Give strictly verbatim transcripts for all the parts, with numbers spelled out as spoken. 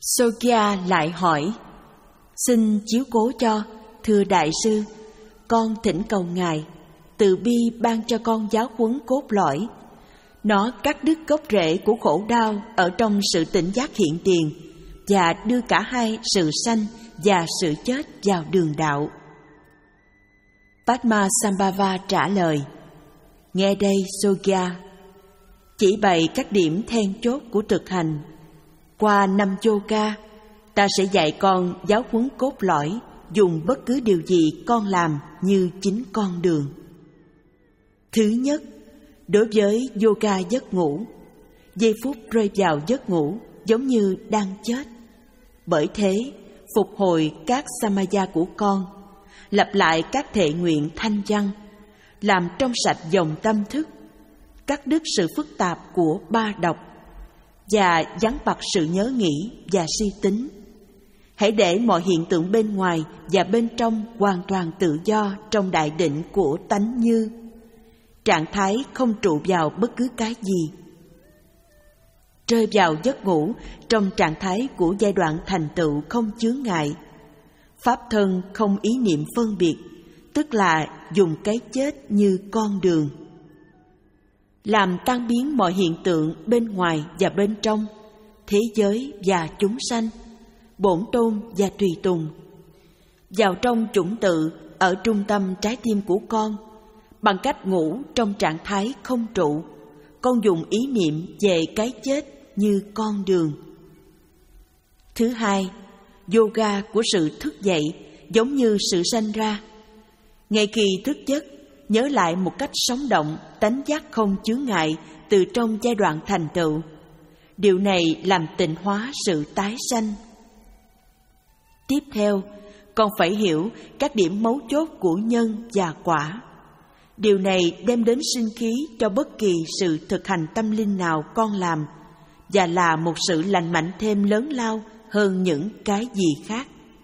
Sogya lại hỏi: Xin chiếu cố cho, thưa đại sư, con thỉnh cầu ngài từ bi ban cho con giáo huấn cốt lõi. Nó cắt đứt gốc rễ của khổ đau ở trong sự tỉnh giác hiện tiền và đưa cả hai sự sanh và sự chết vào đường đạo. Padmasambhava trả lời: Nghe đây Sogya, chỉ bày các điểm then chốt của thực hành. Qua năm yoga, ta sẽ dạy con giáo huấn cốt lõi, dùng bất cứ điều gì con làm như chính con đường. Thứ nhất, đối với yoga giấc ngủ, giây phút rơi vào giấc ngủ giống như đang chết. Bởi thế, phục hồi các samaya của con, lặp lại các thệ nguyện thanh văn, làm trong sạch dòng tâm thức, cắt đứt sự phức tạp của ba độc và vắng bặt sự nhớ nghĩ và suy tính. Hãy để mọi hiện tượng bên ngoài và bên trong hoàn toàn tự do trong đại định của tánh như, trạng thái không trụ vào bất cứ cái gì. Rơi vào giấc ngủ trong trạng thái của giai đoạn thành tựu không chướng ngại, pháp thân không ý niệm phân biệt, tức là dùng cái chết như con đường. Làm tan biến mọi hiện tượng bên ngoài và bên trong, thế giới và chúng sanh, bổn tôn và tùy tùng. Vào trong chủng tự ở trung tâm trái tim của con, bằng cách ngủ trong trạng thái không trụ, con dùng ý niệm về cái chết như con đường. Thứ hai, yoga của sự thức dậy giống như sự sanh ra. Ngay khi thức giấc, nhớ lại một cách sống động tánh giác không chướng ngại từ trong giai đoạn thành tựu. Điều này làm tịnh hóa sự tái sanh. Tiếp theo, con phải hiểu các điểm mấu chốt của nhân và quả. Điều này đem đến sinh khí cho bất kỳ sự thực hành tâm linh nào con làm, và là một sự lành mạnh thêm lớn lao hơn những cái gì khác.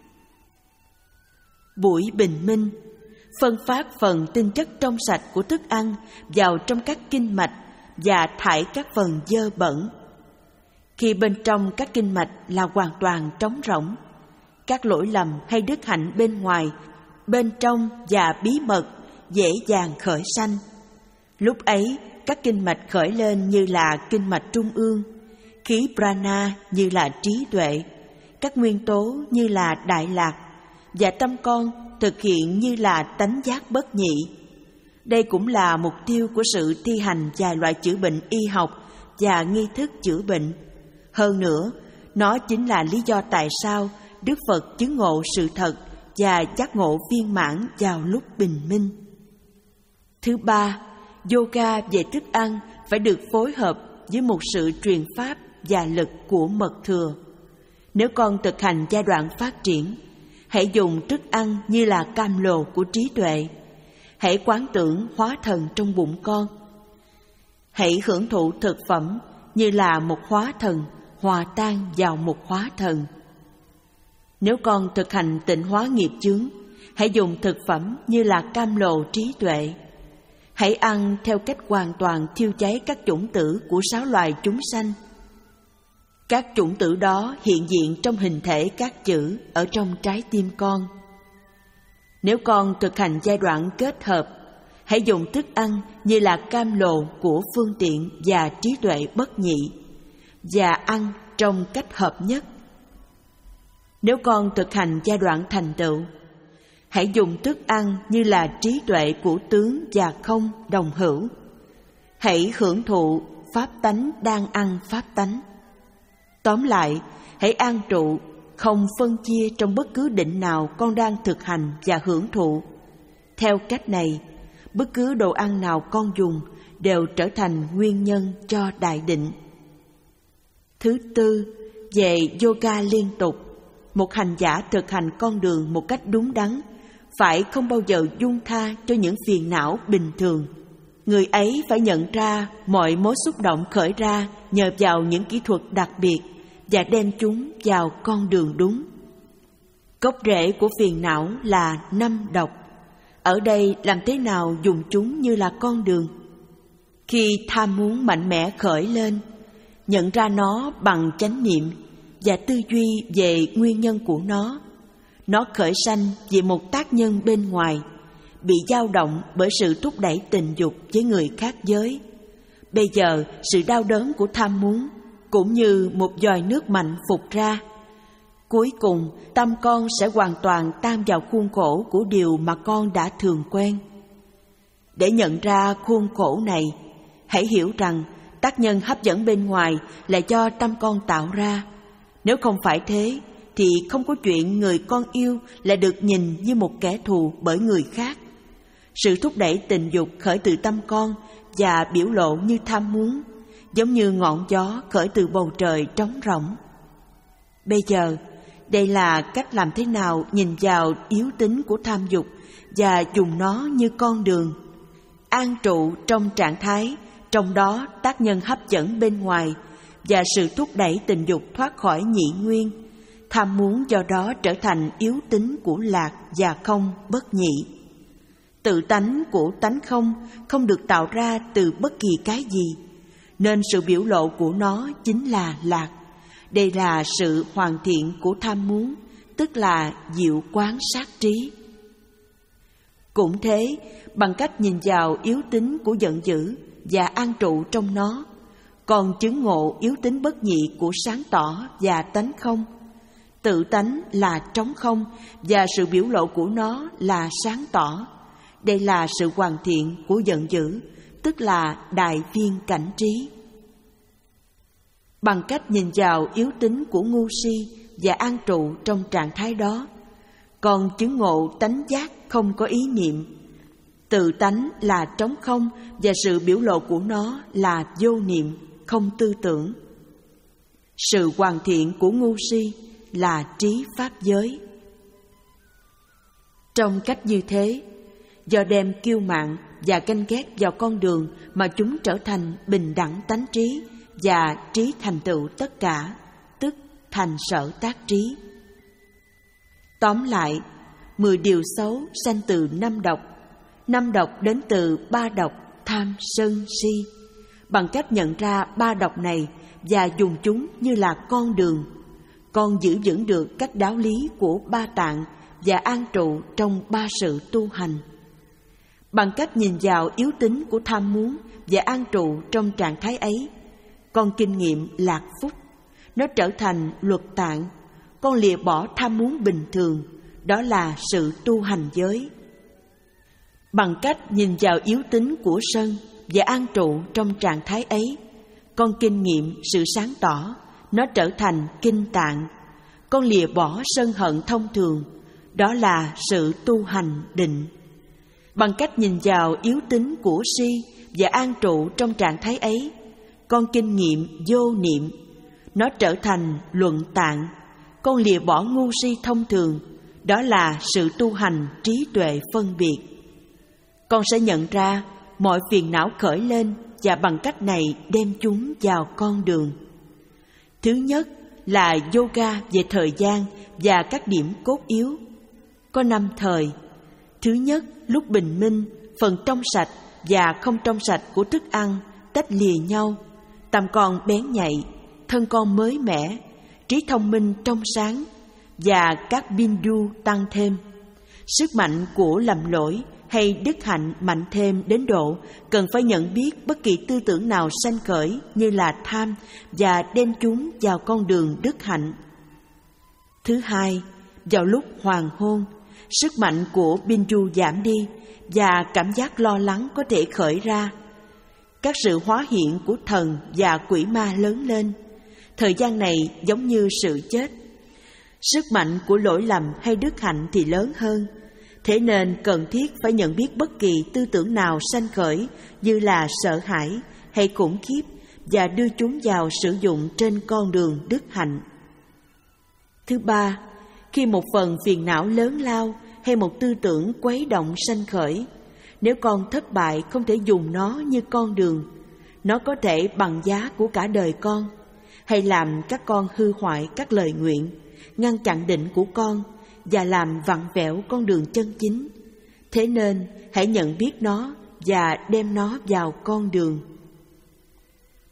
Buổi bình minh, phân phát phần tinh chất trong sạch của thức ăn vào trong các kinh mạch và thải các phần dơ bẩn. Khi bên trong các kinh mạch là hoàn toàn trống rỗng, các lỗi lầm hay đức hạnh bên ngoài, bên trong và bí mật dễ dàng khởi sanh. Lúc ấy, các kinh mạch khởi lên như là kinh mạch trung ương, khí prana như là trí tuệ, các nguyên tố như là đại lạc, và tâm con thực hiện như là tánh giác bất nhị. Đây cũng là mục tiêu của sự thi hành vài loại chữa bệnh y học và nghi thức chữa bệnh. Hơn nữa, nó chính là lý do tại sao Đức Phật chứng ngộ sự thật và giác ngộ viên mãn vào lúc bình minh. Thứ ba, yoga về thức ăn phải được phối hợp với một sự truyền pháp và lực của mật thừa. Nếu con thực hành giai đoạn phát triển, hãy dùng thức ăn như là cam lồ của trí tuệ. Hãy quán tưởng hóa thần trong bụng con. Hãy hưởng thụ thực phẩm như là một hóa thần hòa tan vào một hóa thần. Nếu con thực hành tịnh hóa nghiệp chướng, hãy dùng thực phẩm như là cam lồ trí tuệ. Hãy ăn theo cách hoàn toàn thiêu cháy các chủng tử của sáu loài chúng sanh. Các chủng tử đó hiện diện trong hình thể các chữ ở trong trái tim con. Nếu con thực hành giai đoạn kết hợp, hãy dùng thức ăn như là cam lồ của phương tiện và trí tuệ bất nhị, và ăn trong cách hợp nhất. Nếu con thực hành giai đoạn thành tựu, hãy dùng thức ăn như là trí tuệ của tướng và không đồng hữu. Hãy hưởng thụ pháp tánh đang ăn pháp tánh. Tóm lại, hãy an trụ, không phân chia trong bất cứ định nào con đang thực hành và hưởng thụ. Theo cách này, bất cứ đồ ăn nào con dùng đều trở thành nguyên nhân cho đại định. Thứ tư, về yoga liên tục, một hành giả thực hành con đường một cách đúng đắn phải không bao giờ buông tha cho những phiền não bình thường. Người ấy phải nhận ra mọi mối xúc động khởi ra nhờ vào những kỹ thuật đặc biệt và đem chúng vào con đường đúng. Gốc rễ của phiền não là năm độc. Ở đây làm thế nào dùng chúng như là con đường? Khi tham muốn mạnh mẽ khởi lên, nhận ra nó bằng chánh niệm và tư duy về nguyên nhân của nó. Nó khởi sanh vì một tác nhân bên ngoài, bị dao động bởi sự thúc đẩy tình dục với người khác giới. Bây giờ, sự đau đớn của tham muốn cũng như một giòi nước mạnh phụt ra. Cuối cùng, tâm con sẽ hoàn toàn tam vào khuôn khổ của điều mà con đã thường quen. Để nhận ra khuôn khổ này, hãy hiểu rằng tác nhân hấp dẫn bên ngoài là do tâm con tạo ra. Nếu không phải thế, thì không có chuyện người con yêu lại được nhìn như một kẻ thù bởi người khác. Sự thúc đẩy tình dục khởi từ tâm con và biểu lộ như tham muốn, giống như ngọn gió khởi từ bầu trời trống rỗng. Bây giờ, đây là cách làm thế nào nhìn vào yếu tính của tham dục và dùng nó như con đường. An trụ trong trạng thái, trong đó tác nhân hấp dẫn bên ngoài và sự thúc đẩy tình dục thoát khỏi nhị nguyên. Tham muốn do đó trở thành yếu tính của lạc và không bất nhị. Tự tánh của tánh không không được tạo ra từ bất kỳ cái gì, nên sự biểu lộ của nó chính là lạc. Đây là sự hoàn thiện của tham muốn, tức là diệu quán sát trí. Cũng thế, bằng cách nhìn vào yếu tính của giận dữ và an trụ trong nó, còn chứng ngộ yếu tính bất nhị của sáng tỏ và tánh không. Tự tánh là trống không và sự biểu lộ của nó là sáng tỏ. Đây là sự hoàn thiện của giận dữ, tức là đại viên cảnh trí. Bằng cách nhìn vào yếu tính của ngu si và an trụ trong trạng thái đó, còn chứng ngộ tánh giác không có ý niệm. Tự tánh là trống không và sự biểu lộ của nó là vô niệm, không tư tưởng. Sự hoàn thiện của ngu si là trí pháp giới. Trong cách như thế, do đem kiêu mạn và ganh ghét vào con đường mà chúng trở thành bình đẳng tánh trí và trí thành tựu tất cả, tức thành sở tác trí. Tóm lại, mười điều xấu sanh từ năm độc. Năm độc đến từ ba độc tham, sân, si. Bằng cách nhận ra ba độc này và dùng chúng như là con đường, con giữ vững được các đạo lý của ba tạng và an trụ trong ba sự tu hành. Bằng cách nhìn vào yếu tính của tham muốn và an trụ trong trạng thái ấy, con kinh nghiệm lạc phúc. Nó trở thành luật tạng. Con lìa bỏ tham muốn bình thường, đó là sự tu hành giới. Bằng cách nhìn vào yếu tính của sân và an trụ trong trạng thái ấy, con kinh nghiệm sự sáng tỏ. Nó trở thành kinh tạng. Con lìa bỏ sân hận thông thường, đó là sự tu hành định. Bằng cách nhìn vào yếu tính của si và an trụ trong trạng thái ấy, con kinh nghiệm vô niệm. Nó trở thành luận tạng. Con lìa bỏ ngu si thông thường, đó là sự tu hành trí tuệ phân biệt. Con sẽ nhận ra mọi phiền não khởi lên và bằng cách này đem chúng vào con đường. Thứ nhất là yoga về thời gian và các điểm cốt yếu. Có năm thời. Thứ nhất, lúc bình minh, phần trong sạch và không trong sạch của thức ăn tách lìa nhau. Tâm con bén nhạy, thân con mới mẻ, trí thông minh trong sáng và các bindu tăng thêm. Sức mạnh của lầm lỗi hay đức hạnh mạnh thêm đến độ cần phải nhận biết bất kỳ tư tưởng nào sanh khởi như là tham và đem chúng vào con đường đức hạnh. Thứ hai, vào lúc hoàng hôn, sức mạnh của bindu giảm đi và cảm giác lo lắng có thể khởi ra. Các sự hóa hiện của thần và quỷ ma lớn lên. Thời gian này giống như sự chết. Sức mạnh của lỗi lầm hay đức hạnh thì lớn hơn. Thế nên cần thiết phải nhận biết bất kỳ tư tưởng nào sanh khởi như là sợ hãi hay khủng khiếp và đưa chúng vào sử dụng trên con đường đức hạnh. Thứ ba, khi một phần phiền não lớn lao hay một tư tưởng quấy động sanh khởi, nếu con thất bại không thể dùng nó như con đường, nó có thể bằng giá của cả đời con, hay làm các con hư hoại các lời nguyện, ngăn chặn định của con và làm vặn vẹo con đường chân chính. Thế nên hãy nhận biết nó và đem nó vào con đường.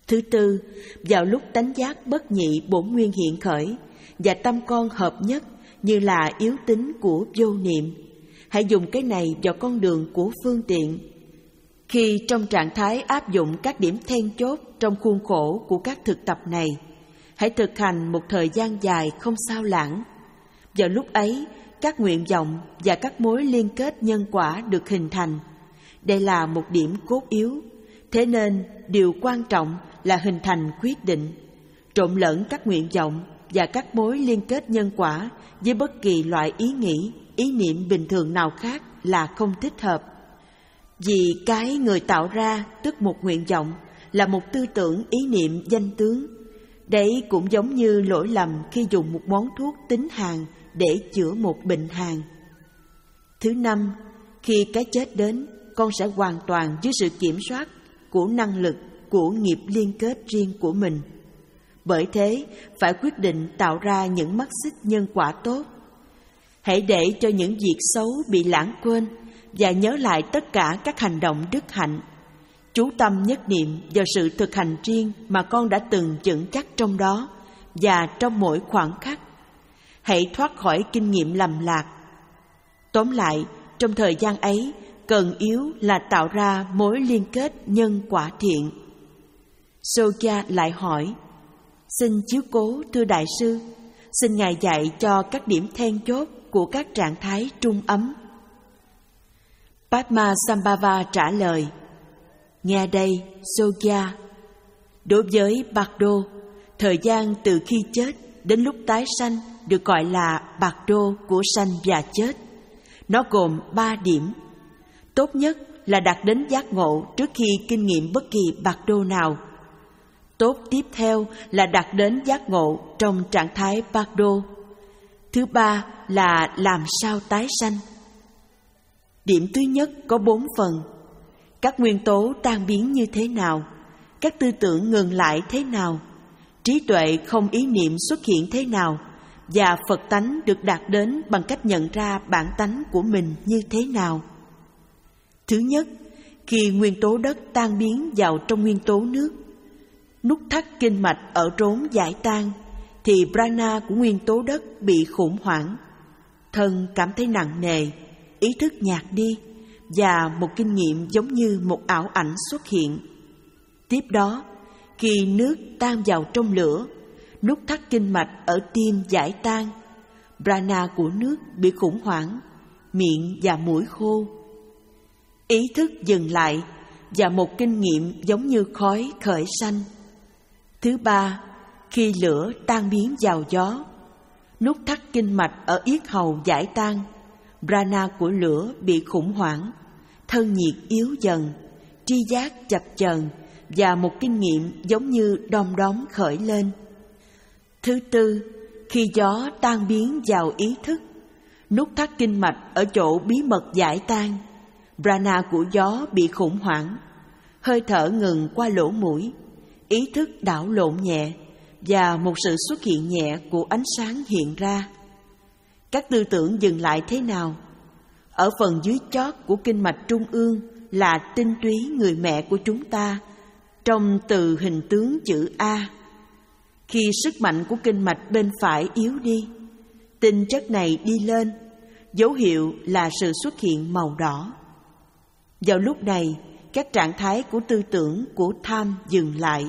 Thứ tư, vào lúc tánh giác bất nhị bổn nguyên hiện khởi và tâm con hợp nhất như là yếu tính của vô niệm, hãy dùng cái này vào con đường của phương tiện. Khi trong trạng thái áp dụng các điểm then chốt trong khuôn khổ của các thực tập này, hãy thực hành một thời gian dài không sao lãng. Vào lúc ấy, các nguyện vọng và các mối liên kết nhân quả được hình thành. Đây là một điểm cốt yếu. Thế nên, điều quan trọng là hình thành quyết định. Trộn lẫn các nguyện vọng và các mối liên kết nhân quả với bất kỳ loại ý nghĩ, ý niệm bình thường nào khác là không thích hợp. Vì cái người tạo ra, tức một nguyện vọng, là một tư tưởng, ý niệm, danh tướng. Đấy cũng giống như lỗi lầm khi dùng một món thuốc tính hàng để chữa một bệnh hàn. Thứ năm, khi cái chết đến, con sẽ hoàn toàn dưới sự kiểm soát của năng lực, của nghiệp liên kết riêng của mình. Bởi thế, phải quyết định tạo ra những mắt xích nhân quả tốt. Hãy để cho những việc xấu bị lãng quên và nhớ lại tất cả các hành động đức hạnh. Chú tâm nhất niệm vào sự thực hành riêng mà con đã từng vững chắc trong đó và trong mỗi khoảnh khắc. Hãy thoát khỏi kinh nghiệm lầm lạc. Tóm lại, trong thời gian ấy, cần yếu là tạo ra mối liên kết nhân quả thiện. Soja lại hỏi: Xin chiếu cố thưa Đại sư, xin Ngài dạy cho các điểm then chốt của các trạng thái trung ấm. Padmasambhava trả lời: Nghe đây, Soja. Đối với Bardo, thời gian từ khi chết đến lúc tái sanh được gọi là Bardo của sanh và chết. Nó gồm ba điểm. Tốt nhất là đạt đến giác ngộ trước khi kinh nghiệm bất kỳ Bardo nào. Tốt tiếp theo là đạt đến giác ngộ trong trạng thái Bardo. Thứ ba là làm sao tái sanh. Điểm thứ nhất có bốn phần. Các nguyên tố tan biến như thế nào? Các tư tưởng ngừng lại thế nào? Trí tuệ không ý niệm xuất hiện thế nào? Và Phật tánh được đạt đến bằng cách nhận ra bản tánh của mình như thế nào? Thứ nhất, khi nguyên tố đất tan biến vào trong nguyên tố nước, nút thắt kinh mạch ở rốn giải tan, thì prana của nguyên tố đất bị khủng hoảng. Thân cảm thấy nặng nề, ý thức nhạt đi, và một kinh nghiệm giống như một ảo ảnh xuất hiện. Tiếp đó, khi nước tan vào trong lửa, nút thắt kinh mạch ở tim giải tan, prana của nước bị khủng hoảng, miệng và mũi khô. Ý thức dừng lại và một kinh nghiệm giống như khói khởi sanh. Thứ ba, khi lửa tan biến vào gió, nút thắt kinh mạch ở yết hầu giải tan, prana của lửa bị khủng hoảng, thân nhiệt yếu dần, tri giác chập chờn và một kinh nghiệm giống như đom đóm khởi lên. Thứ tư, khi gió tan biến vào ý thức, nút thắt kinh mạch ở chỗ bí mật giải tan, prana của gió bị khủng hoảng, hơi thở ngừng qua lỗ mũi, ý thức đảo lộn nhẹ và một sự xuất hiện nhẹ của ánh sáng hiện ra. Các tư tưởng dừng lại thế nào? Ở phần dưới chót của kinh mạch trung ương là tinh túy người mẹ của chúng ta, trong từ hình tướng chữ A. Khi sức mạnh của kinh mạch bên phải yếu đi, tinh chất này đi lên, dấu hiệu là sự xuất hiện màu đỏ. Vào lúc này, các trạng thái của tư tưởng của tham dừng lại.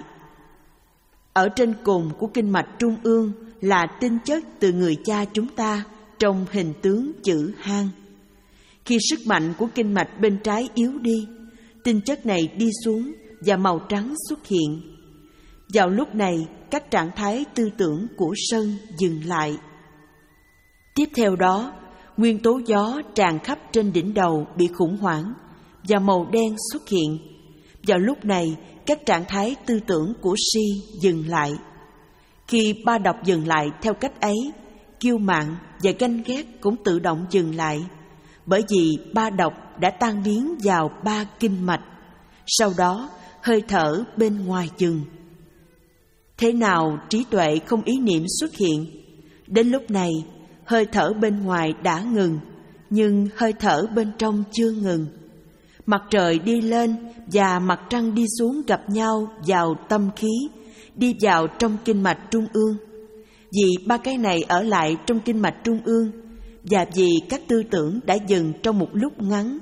Ở trên cùng của kinh mạch trung ương là tinh chất từ người cha chúng ta trong hình tướng chữ hang. Khi sức mạnh của kinh mạch bên trái yếu đi, tinh chất này đi xuống và màu trắng xuất hiện. Vào lúc này, các trạng thái tư tưởng của sân dừng lại. Tiếp theo đó, nguyên tố gió tràn khắp trên đỉnh đầu bị khủng hoảng và màu đen xuất hiện. Vào lúc này, các trạng thái tư tưởng của si dừng lại. Khi ba độc dừng lại theo cách ấy, kiêu mạn và ganh ghét cũng tự động dừng lại, bởi vì ba độc đã tan biến vào ba kinh mạch. Sau đó, hơi thở bên ngoài dừng. Thế nào trí tuệ không ý niệm xuất hiện? Đến lúc này, hơi thở bên ngoài đã ngừng, nhưng hơi thở bên trong chưa ngừng. Mặt trời đi lên và mặt trăng đi xuống gặp nhau vào tâm khí, đi vào trong kinh mạch trung ương. Vì ba cái này ở lại trong kinh mạch trung ương, và vì các tư tưởng đã dừng trong một lúc ngắn.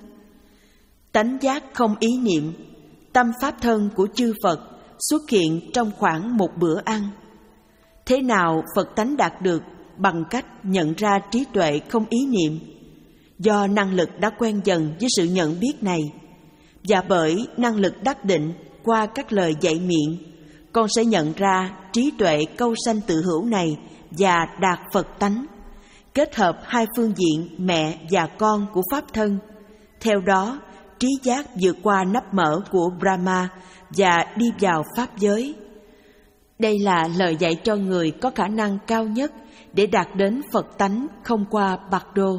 Tánh giác không ý niệm, tâm pháp thân của chư Phật xuất hiện trong khoảng một bữa ăn. Thế nào Phật tánh đạt được? Bằng cách nhận ra trí tuệ không ý niệm. Do năng lực đã quen dần với sự nhận biết này, và bởi năng lực đắc định qua các lời dạy miệng, con sẽ nhận ra trí tuệ câu sanh tự hữu này và đạt Phật tánh, kết hợp hai phương diện mẹ và con của pháp thân. Theo đó, trí giác vượt qua nắp mở của Brahma và đi vào pháp giới. Đây là lời dạy cho người có khả năng cao nhất để đạt đến Phật tánh không qua bạc đô.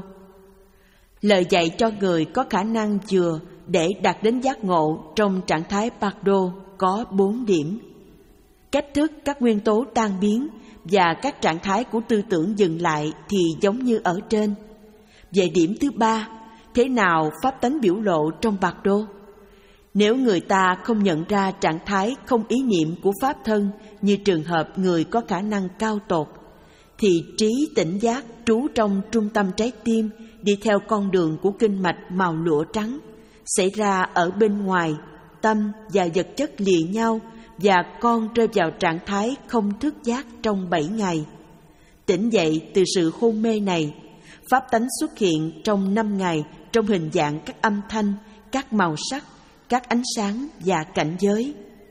Lời dạy cho người có khả năng vừa để đạt đến giác ngộ trong trạng thái bạc đô có bốn điểm. Cách thức các nguyên tố tan biến và các trạng thái của tư tưởng dừng lại thì giống như ở trên. Về điểm thứ ba, thế nào pháp tánh biểu lộ trong bạc đô? Nếu người ta không nhận ra trạng thái không ý niệm của pháp thân như trường hợp người có khả năng cao tột, thì trí tỉnh giác trú trong trung tâm trái tim đi theo con đường của kinh mạch màu lụa trắng, xảy ra ở bên ngoài, tâm và vật chất lìa nhau và con rơi vào trạng thái không thức giác trong bảy ngày. Tỉnh dậy từ sự hôn mê này, pháp tánh xuất hiện trong năm ngày trong hình dạng các âm thanh, các màu sắc, các ánh sáng và cảnh giới.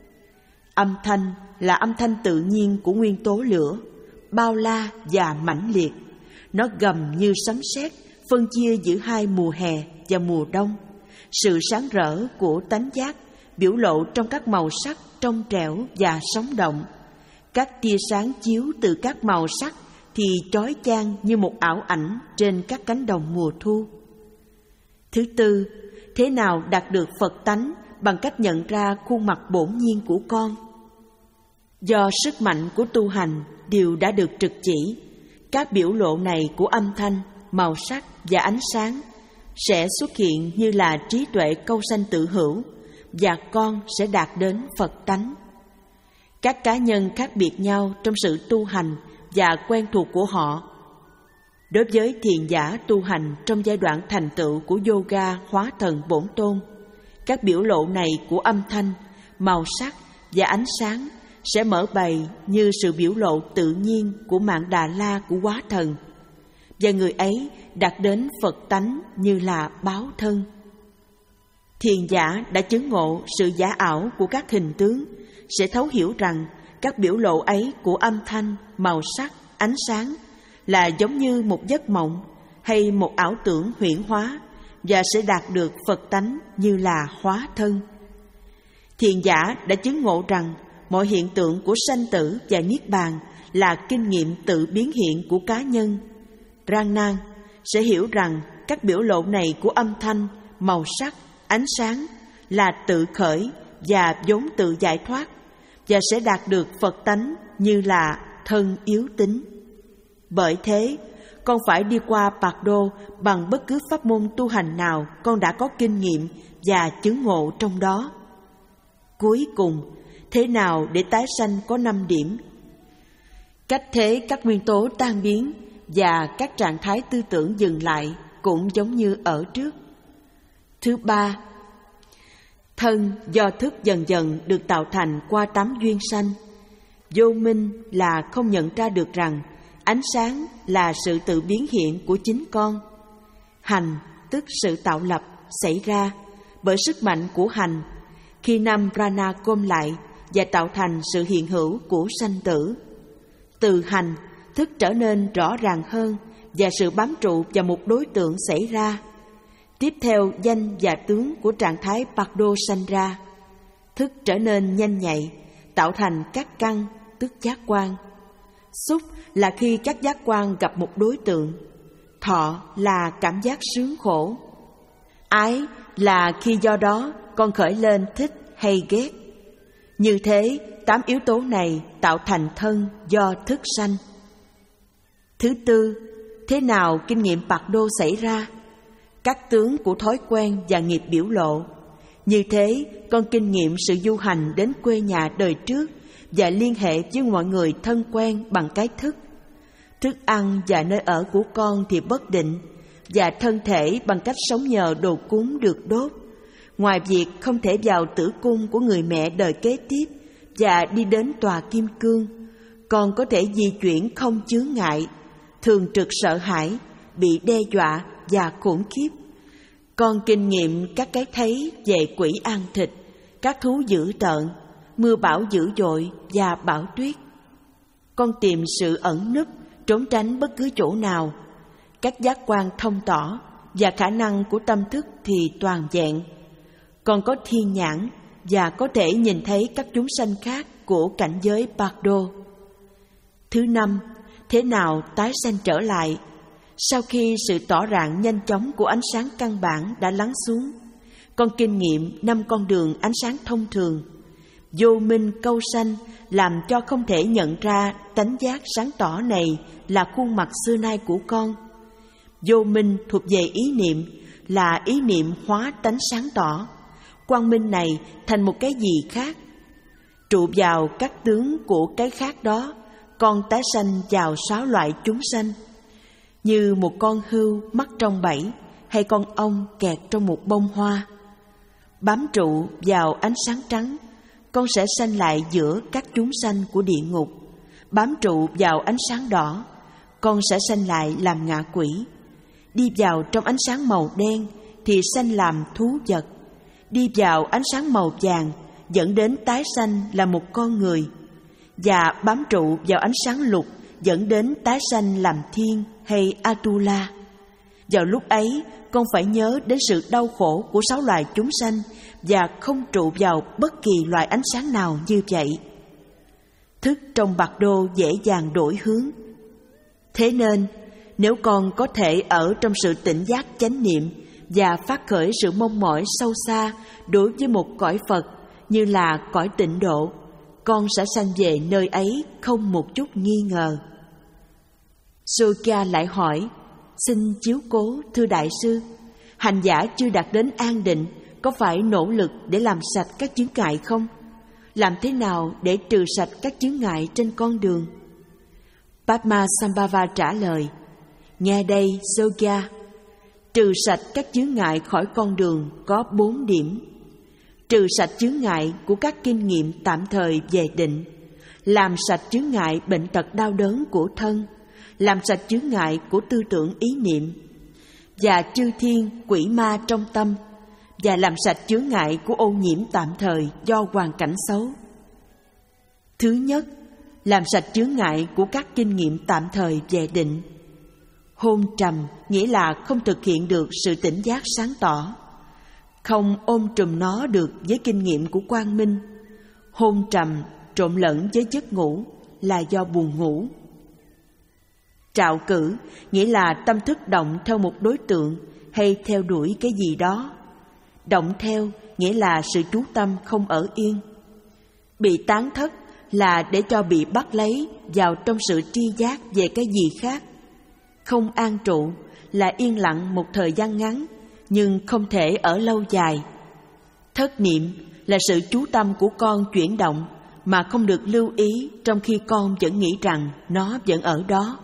Âm thanh là âm thanh tự nhiên của nguyên tố lửa, bao la và mãnh liệt. Nó gầm như sấm sét, phân chia giữa hai mùa hè và mùa đông. Sự sáng rỡ của tánh giác biểu lộ trong các màu sắc trong trẻo và sống động. Các tia sáng chiếu từ các màu sắc thì chói chang như một ảo ảnh trên các cánh đồng mùa thu. Thứ tư, thế nào đạt được Phật tánh? Bằng cách nhận ra khuôn mặt bổn nhiên của con. Do sức mạnh của tu hành đều đã được trực chỉ, các biểu lộ này của âm thanh, màu sắc và ánh sáng sẽ xuất hiện như là trí tuệ câu sanh tự hữu, và con sẽ đạt đến Phật tánh. Các cá nhân khác biệt nhau trong sự tu hành và quen thuộc của họ. Đối với thiền giả tu hành trong giai đoạn thành tựu của yoga hóa thần bổn tôn, các biểu lộ này của âm thanh, màu sắc và ánh sáng sẽ mở bày như sự biểu lộ tự nhiên của Mạn Đà La của hóa thần, và người ấy đạt đến Phật tánh như là báo thân. Thiền giả đã chứng ngộ sự giả ảo của các hình tướng sẽ thấu hiểu rằng các biểu lộ ấy của âm thanh, màu sắc, ánh sáng là giống như một giấc mộng hay một ảo tưởng huyễn hóa, và sẽ đạt được Phật tánh như là hóa thân. Thiền giả đã chứng ngộ rằng mọi hiện tượng của sanh tử và niết bàn là kinh nghiệm tự biến hiện của cá nhân. Rangnan sẽ hiểu rằng các biểu lộ này của âm thanh, màu sắc, ánh sáng là tự khởi và vốn tự giải thoát, và sẽ đạt được Phật tánh như là thân yếu tính. Bởi thế, con phải đi qua Bạc Đô bằng bất cứ pháp môn tu hành nào con đã có kinh nghiệm và chứng ngộ trong đó. Cuối cùng, thế nào để tái sanh có năm điểm? Cách thế các nguyên tố tan biến và các trạng thái tư tưởng dừng lại cũng giống như ở trước. Thứ ba, thân do thức dần dần được tạo thành qua tám duyên sanh. Vô minh là không nhận ra được rằng ánh sáng là sự tự biến hiện của chính con. Hành tức sự tạo lập xảy ra bởi sức mạnh của hành, khi năm prana gom lại và tạo thành sự hiện hữu của sanh tử. Từ hành, thức trở nên rõ ràng hơn và sự bám trụ vào một đối tượng xảy ra. Tiếp theo, danh và tướng của trạng thái Bạc Đô sanh ra. Thức trở nên nhanh nhạy, tạo thành các căn, tức giác quan. Xúc là khi các giác quan gặp một đối tượng. Thọ là cảm giác sướng khổ. Ái là khi do đó con khởi lên thích hay ghét. Như thế, tám yếu tố này tạo thành thân do thức sanh. Thứ tư, thế nào kinh nghiệm Bạc Đô xảy ra? Các tướng của thói quen và nghiệp biểu lộ, Như thế, con kinh nghiệm sự du hành đến quê nhà đời trước và liên hệ với mọi người thân quen bằng cái thức. Thức ăn và nơi ở của con thì bất định, và thân thể bằng cách sống nhờ đồ cúng được đốt. Ngoài việc không thể vào tử cung của người mẹ đời kế tiếp và đi đến tòa kim cương, con có thể di chuyển không chướng ngại, thường trực sợ hãi, bị đe dọa và khủng khiếp. Con kinh nghiệm các cái thấy về quỷ ăn thịt, các thú dữ tợn, mưa bão dữ dội và bão tuyết. Con tìm sự ẩn núp, trốn tránh bất cứ chỗ nào. Các giác quan thông tỏ và khả năng của tâm thức thì toàn vẹn. Con có thiên nhãn và có thể nhìn thấy các chúng sanh khác của cảnh giới Bardo. Thứ năm, thế nào tái sanh trở lại? Sau khi sự tỏ rạng nhanh chóng của ánh sáng căn bản đã lắng xuống, con kinh nghiệm năm con đường ánh sáng thông thường. Vô minh câu sanh làm cho không thể nhận ra tánh giác sáng tỏ này là khuôn mặt xưa nay của con. Vô minh thuộc về ý niệm, là ý niệm hóa tánh sáng tỏ. Quang minh này thành một cái gì khác. Trụ vào các tướng của cái khác đó, con tái sanh vào sáu loại chúng sanh. Như một con hươu mắc trong bẫy, hay con ong kẹt trong một bông hoa. Bám trụ vào ánh sáng trắng, con sẽ sanh lại giữa các chúng sanh của địa ngục. Bám trụ vào ánh sáng đỏ, con sẽ sanh lại làm ngạ quỷ. Đi vào trong ánh sáng màu đen thì sanh làm thú vật. Đi vào ánh sáng màu vàng dẫn đến tái sanh là một con người. Và bám trụ vào ánh sáng lục dẫn đến tái sanh làm thiên hay Atula. Vào lúc ấy, con phải nhớ đến sự đau khổ của sáu loài chúng sanh và không trụ vào bất kỳ loại ánh sáng nào như vậy. Thức trong Bardo dễ dàng đổi hướng. Thế nên, nếu con có thể ở trong sự tỉnh giác chánh niệm và phát khởi sự mong mỏi sâu xa đối với một cõi Phật như là cõi tịnh độ, con sẽ sanh về nơi ấy không một chút nghi ngờ. Sokya lại hỏi, xin chiếu cố thưa đại sư, hành giả chưa đạt đến an định có phải nỗ lực để làm sạch các chướng ngại không? Làm thế nào để trừ sạch các chướng ngại trên con đường? Padmasambhava trả lời, nghe đây Sokya, trừ sạch các chướng ngại khỏi con đường có bốn điểm. Trừ sạch chướng ngại của các kinh nghiệm tạm thời về định, làm sạch chướng ngại bệnh tật đau đớn của thân, làm sạch chướng ngại của tư tưởng ý niệm và chư thiên quỷ ma trong tâm, và làm sạch chướng ngại của ô nhiễm tạm thời do hoàn cảnh xấu. Thứ nhất, làm sạch chướng ngại của các kinh nghiệm tạm thời về định. Hôn trầm nghĩa là không thực hiện được sự tỉnh giác sáng tỏ, không ôm trùm nó được với kinh nghiệm của quang minh. Hôn trầm trộn lẫn với giấc ngủ là do buồn ngủ. Trạo cử nghĩa là tâm thức động theo một đối tượng hay theo đuổi cái gì đó. Động theo nghĩa là sự chú tâm không ở yên. Bị tán thất là để cho bị bắt lấy vào trong sự tri giác về cái gì khác. Không an trụ là yên lặng một thời gian ngắn nhưng không thể ở lâu dài. Thất niệm là sự chú tâm của con chuyển động mà không được lưu ý trong khi con vẫn nghĩ rằng nó vẫn ở đó.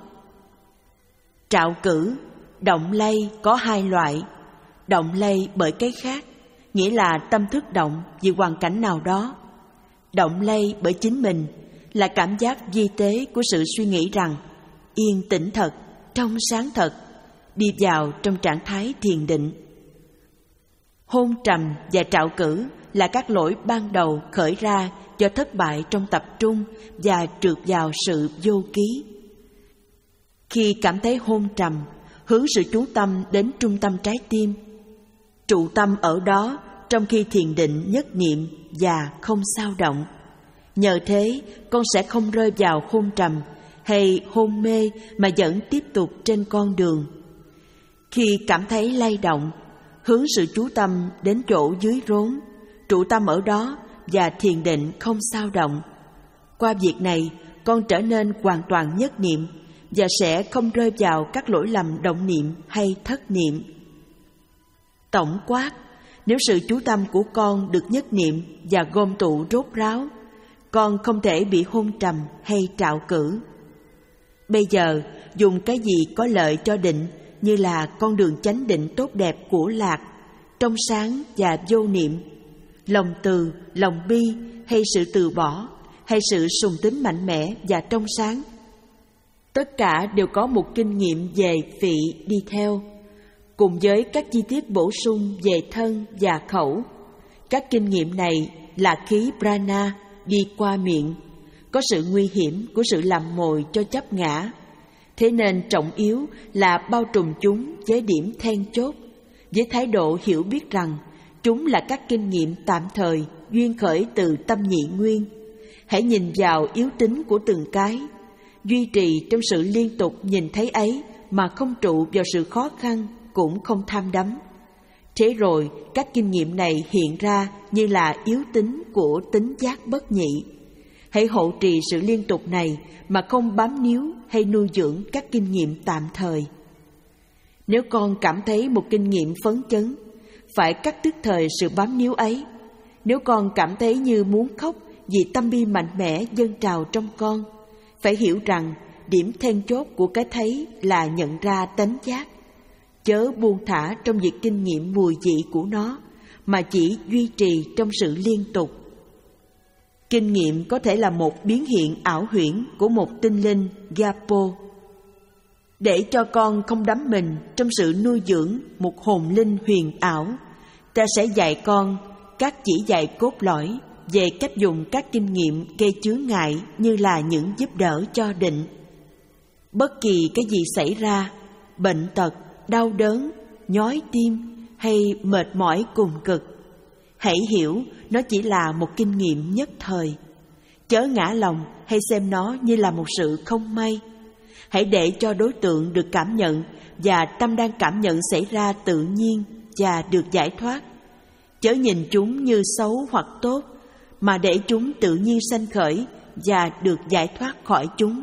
Trạo cử, động lay có hai loại. Động lay bởi cái khác, nghĩa là tâm thức động vì hoàn cảnh nào đó. Động lay bởi chính mình là cảm giác vi tế của sự suy nghĩ rằng yên tĩnh thật, trong sáng thật, đi vào trong trạng thái thiền định. Hôn trầm và trạo cử là các lỗi ban đầu khởi ra do thất bại trong tập trung và trượt vào sự vô ký. Khi cảm thấy hôn trầm, hướng sự chú tâm đến trung tâm trái tim. Trụ tâm ở đó trong khi thiền định nhất niệm và không xao động. Nhờ thế, con sẽ không rơi vào hôn trầm hay hôn mê mà vẫn tiếp tục trên con đường. Khi cảm thấy lay động, hướng sự chú tâm đến chỗ dưới rốn, trụ tâm ở đó và thiền định không xao động. Qua việc này, con trở nên hoàn toàn nhất niệm và sẽ không rơi vào các lỗi lầm động niệm hay thất niệm. Tổng quát, Nếu sự chú tâm của con được nhất niệm và gom tụ rốt ráo, con không thể bị hôn trầm hay trạo cử. Bây giờ, dùng cái gì có lợi cho định như là con đường chánh định tốt đẹp của lạc, trong sáng và vô niệm, lòng từ, lòng bi hay sự từ bỏ, hay sự sùng tín mạnh mẽ và trong sáng. Tất cả đều có một kinh nghiệm về vị đi theo, cùng với các chi tiết bổ sung về thân và khẩu. Các kinh nghiệm này là khí prana đi qua miệng, có sự nguy hiểm của sự làm mồi cho chấp ngã. Thế nên trọng yếu là bao trùm chúng với điểm then chốt, với thái độ hiểu biết rằng chúng là các kinh nghiệm tạm thời duyên khởi từ tâm nhị nguyên. Hãy nhìn vào yếu tính của từng cái, duy trì trong sự liên tục nhìn thấy ấy mà không trụ vào sự khó khăn, cũng không tham đắm. Thế rồi các kinh nghiệm này hiện ra như là yếu tính của tính giác bất nhị. Hãy hộ trì sự liên tục này mà không bám níu hay nuôi dưỡng các kinh nghiệm tạm thời. Nếu con cảm thấy một kinh nghiệm phấn chấn, phải cắt tức thời sự bám níu ấy. Nếu con cảm thấy như muốn khóc vì tâm bi mạnh mẽ dâng trào trong con, phải hiểu rằng điểm then chốt của cái thấy là nhận ra tánh giác. Chớ buông thả trong việc kinh nghiệm mùi vị của nó, mà chỉ duy trì trong sự liên tục. Kinh nghiệm có thể là một biến hiện ảo huyễn của một tinh linh Gapo. Để cho con không đắm mình trong sự nuôi dưỡng một hồn linh huyền ảo, ta sẽ dạy con các chỉ dạy cốt lõi về cách dùng các kinh nghiệm gây chướng ngại như là những giúp đỡ cho định. Bất kỳ cái gì xảy ra, bệnh tật, đau đớn, nhói tim hay mệt mỏi cùng cực, hãy hiểu nó chỉ là một kinh nghiệm nhất thời. Chớ ngã lòng hay xem nó như là một sự không may. Hãy để cho đối tượng được cảm nhận và tâm đang cảm nhận xảy ra tự nhiên và được giải thoát. Chớ nhìn chúng như xấu hoặc tốt, mà để chúng tự nhiên sanh khởi và được giải thoát khỏi chúng.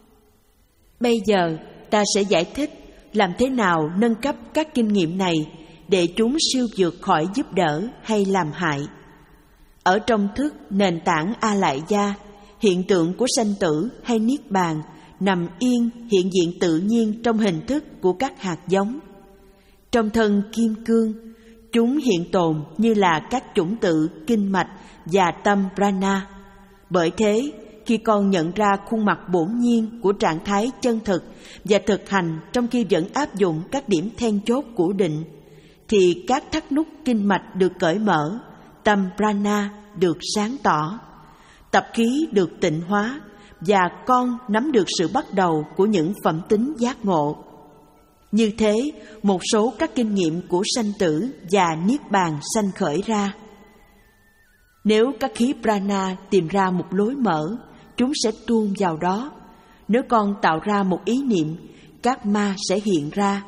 Bây giờ ta sẽ giải thích làm thế nào nâng cấp các kinh nghiệm này để chúng siêu vượt khỏi giúp đỡ hay làm hại. Ở trong thức nền tảng A Lại Gia, hiện tượng của sanh tử hay niết bàn nằm yên hiện diện tự nhiên trong hình thức của các hạt giống. Trong thân kim cương, chúng hiện tồn như là các chủng tự kinh mạch và tâm prana. Bởi thế, khi con nhận ra khuôn mặt bổn nhiên của trạng thái chân thực và thực hành trong khi vẫn áp dụng các điểm then chốt của định, thì các thắt nút kinh mạch được cởi mở, tâm prana được sáng tỏ, tập khí được tịnh hóa, và con nắm được sự bắt đầu của những phẩm tính giác ngộ. Như thế, một số các kinh nghiệm của sanh tử và niết bàn sanh khởi ra. Nếu các khí prana tìm ra một lối mở, chúng sẽ tuôn vào đó. Nếu con tạo ra một ý niệm, các ma sẽ hiện ra.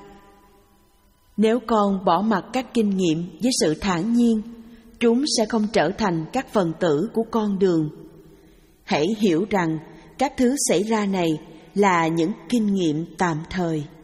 Nếu con bỏ mặc các kinh nghiệm với sự thản nhiên, chúng sẽ không trở thành các phần tử của con đường. Hãy hiểu rằng các thứ xảy ra này là những kinh nghiệm tạm thời.